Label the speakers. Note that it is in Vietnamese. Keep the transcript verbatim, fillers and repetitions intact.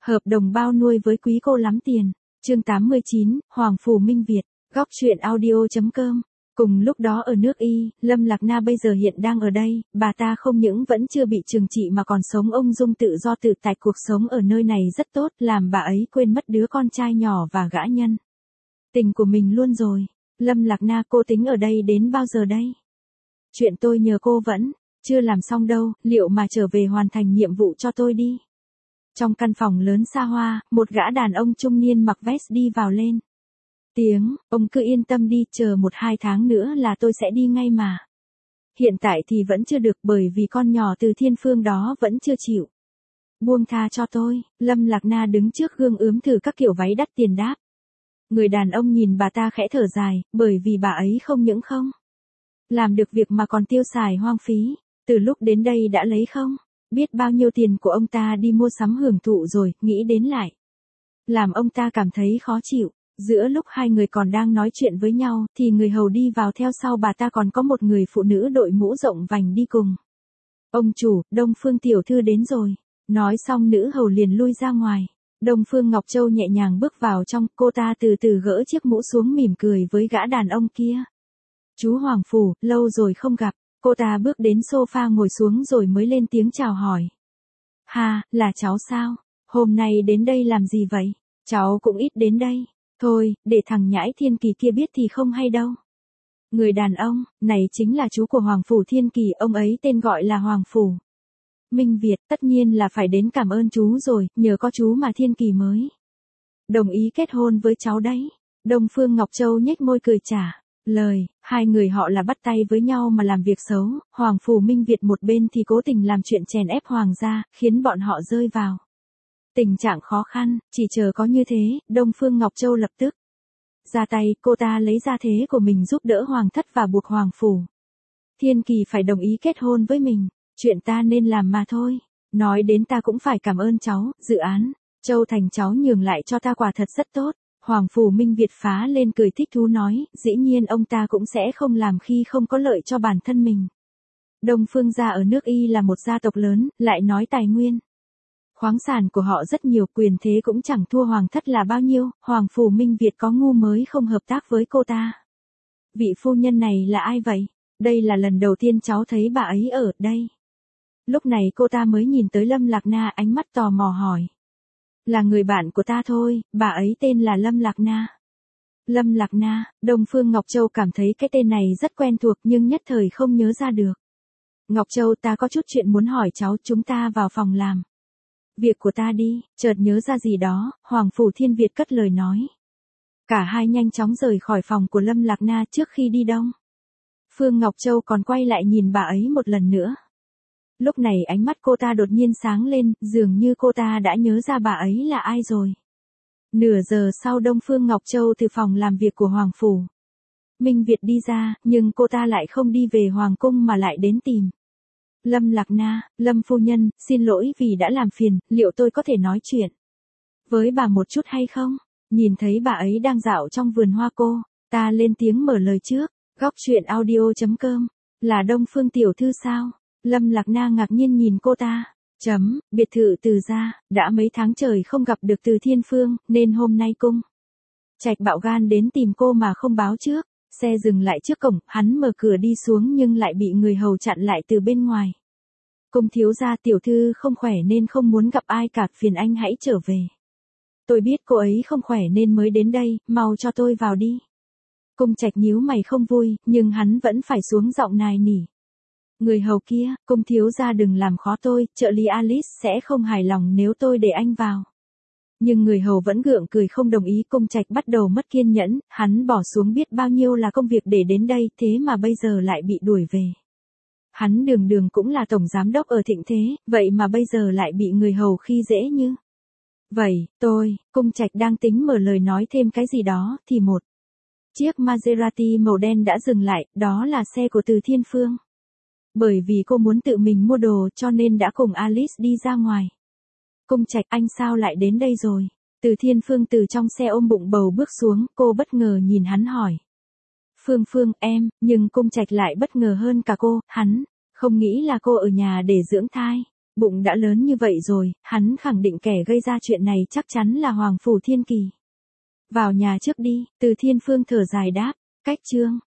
Speaker 1: Hợp đồng bao nuôi với quý cô lắm tiền. Chương tám mươi chín, Hoàng Phủ Minh Việt, góc truyện audio.com. Cùng lúc đó ở nước Y, Lâm Lạc Na bây giờ hiện đang ở đây, bà ta không những vẫn chưa bị trừng trị mà còn sống ung dung tự do tự tại, cuộc sống ở nơi này rất tốt, làm bà ấy quên mất đứa con trai nhỏ và gã nhân tình của mình luôn rồi. Lâm Lạc Na, cô tính ở đây đến bao giờ đây? Chuyện tôi nhờ cô vẫn chưa làm xong đâu, liệu mà trở về hoàn thành nhiệm vụ cho tôi đi. Trong căn phòng lớn xa hoa, một gã đàn ông trung niên mặc vest đi vào lên tiếng, ông cứ yên tâm đi, chờ một hai tháng nữa là tôi sẽ đi ngay mà. Hiện tại thì vẫn chưa được, bởi vì con nhỏ từ Thiên Phương đó vẫn chưa chịu buông tha cho tôi. Lâm Lạc Na đứng trước gương ướm thử các kiểu váy đắt tiền đáp. Người đàn ông nhìn bà ta khẽ thở dài, bởi vì bà ấy không những không làm được việc mà còn tiêu xài hoang phí. Từ lúc đến đây đã lấy không biết bao nhiêu tiền của ông ta đi mua sắm hưởng thụ rồi, nghĩ đến lại làm ông ta cảm thấy khó chịu. Giữa lúc hai người còn đang nói chuyện với nhau, thì người hầu đi vào, theo sau bà ta còn có một người phụ nữ đội mũ rộng vành đi cùng. Ông chủ, Đông Phương tiểu thư đến rồi. Nói xong nữ hầu liền lui ra ngoài. Đông Phương Ngọc Châu nhẹ nhàng bước vào trong, cô ta từ từ gỡ chiếc mũ xuống mỉm cười với gã đàn ông kia. Chú Hoàng Phủ, lâu rồi không gặp. Cô ta bước đến sofa ngồi xuống rồi mới lên tiếng chào hỏi. Ha, là cháu sao? Hôm nay đến đây làm gì vậy? Cháu cũng ít đến đây. Thôi, để thằng nhãi Thiên Kỳ kia biết thì không hay đâu. Người đàn ông này chính là chú của Hoàng Phủ Thiên Kỳ, ông ấy tên gọi là Hoàng Phủ Minh Việt, tất nhiên là phải đến cảm ơn chú rồi, nhờ có chú mà Thiên Kỳ mới đồng ý kết hôn với cháu đấy. Đông Phương Ngọc Châu nhếch môi cười trả lời, hai người họ là bắt tay với nhau mà làm việc xấu. Hoàng Phủ Minh Việt một bên thì cố tình làm chuyện chèn ép hoàng gia, khiến bọn họ rơi vào tình trạng khó khăn. Chỉ chờ có như thế, Đông Phương Ngọc Châu lập tức ra tay, cô ta lấy ra thế của mình giúp đỡ hoàng thất và buộc Hoàng Phủ Thiên Kỳ phải đồng ý kết hôn với mình. Chuyện ta nên làm mà thôi. Nói đến ta cũng phải cảm ơn cháu, dự án Châu Thành cháu nhường lại cho ta quả thật rất tốt. Hoàng Phủ Minh Việt phá lên cười thích thú nói, dĩ nhiên ông ta cũng sẽ không làm khi không có lợi cho bản thân mình. Đông Phương gia ở nước Y là một gia tộc lớn, lại nói tài nguyên khoáng sản của họ rất nhiều, quyền thế cũng chẳng thua hoàng thất là bao nhiêu. Hoàng Phủ Minh Việt có ngu mới không hợp tác với cô ta. Vị phu nhân này là ai vậy? Đây là lần đầu tiên cháu thấy bà ấy ở đây. Lúc này cô ta mới nhìn tới Lâm Lạc Na, ánh mắt tò mò hỏi. Là người bạn của ta thôi, bà ấy tên là Lâm Lạc Na. Lâm Lạc Na, Đông Phương Ngọc Châu cảm thấy cái tên này rất quen thuộc nhưng nhất thời không nhớ ra được. Ngọc Châu, ta có chút chuyện muốn hỏi cháu, chúng ta vào phòng làm việc của ta đi. Chợt nhớ ra gì đó, Hoàng Phủ Thiên Việt cất lời nói. Cả hai nhanh chóng rời khỏi phòng của Lâm Lạc Na. Trước khi đi Đông Phương Ngọc Châu còn quay lại nhìn bà ấy một lần nữa. Lúc này ánh mắt cô ta đột nhiên sáng lên, dường như cô ta đã nhớ ra bà ấy là ai rồi. Nửa giờ sau, Đông Phương Ngọc Châu từ phòng làm việc của Hoàng Phủ Minh Việt đi ra, nhưng cô ta lại không đi về Hoàng cung mà lại đến tìm Lâm Lạc Na. Lâm phu nhân, xin lỗi vì đã làm phiền, liệu tôi có thể nói chuyện với bà một chút hay không? Nhìn thấy bà ấy đang dạo trong vườn hoa, cô ta lên tiếng mở lời trước. Góc truyện audio.com. Là Đông Phương tiểu thư sao? Lâm Lạc Na ngạc nhiên nhìn cô ta. Chấm, biệt thự Từ gia, đã mấy tháng trời không gặp được Từ Thiên Phương, nên hôm nay cung Trạch bạo gan đến tìm cô mà không báo trước. Xe dừng lại trước cổng, hắn mở cửa đi xuống nhưng lại bị người hầu chặn lại từ bên ngoài. Cung thiếu gia, tiểu thư không khỏe nên không muốn gặp ai cả, phiền anh hãy trở về. Tôi biết cô ấy không khỏe nên mới đến đây, mau cho tôi vào đi. Cung Trạch nhíu mày không vui, nhưng hắn vẫn phải xuống giọng nài nỉ. Người hầu kia, cung thiếu gia đừng làm khó tôi, trợ lý Alice sẽ không hài lòng nếu tôi để anh vào. Nhưng người hầu vẫn gượng cười không đồng ý. Cung Trạch bắt đầu mất kiên nhẫn, hắn bỏ xuống biết bao nhiêu là công việc để đến đây, thế mà bây giờ lại bị đuổi về. Hắn đường đường cũng là tổng giám đốc ở Thịnh Thế, vậy mà bây giờ lại bị người hầu khi dễ như vậy. Tôi, Cung Trạch đang tính mở lời nói thêm cái gì đó, thì một chiếc Maserati màu đen đã dừng lại, đó là xe của Từ Thiên Phương. Bởi vì cô muốn tự mình mua đồ cho nên đã cùng Alice đi ra ngoài. Cung Trạch, anh sao lại đến đây rồi? Từ Thiên Phương từ trong xe ôm bụng bầu bước xuống, cô bất ngờ nhìn hắn hỏi. Phương Phương, em, nhưng Cung Trạch lại bất ngờ hơn cả cô, hắn không nghĩ là cô ở nhà để dưỡng thai. Bụng đã lớn như vậy rồi, hắn khẳng định kẻ gây ra chuyện này chắc chắn là Hoàng Phủ Thiên Kỳ. Vào nhà trước đi, Từ Thiên Phương thở dài đáp, cách chương.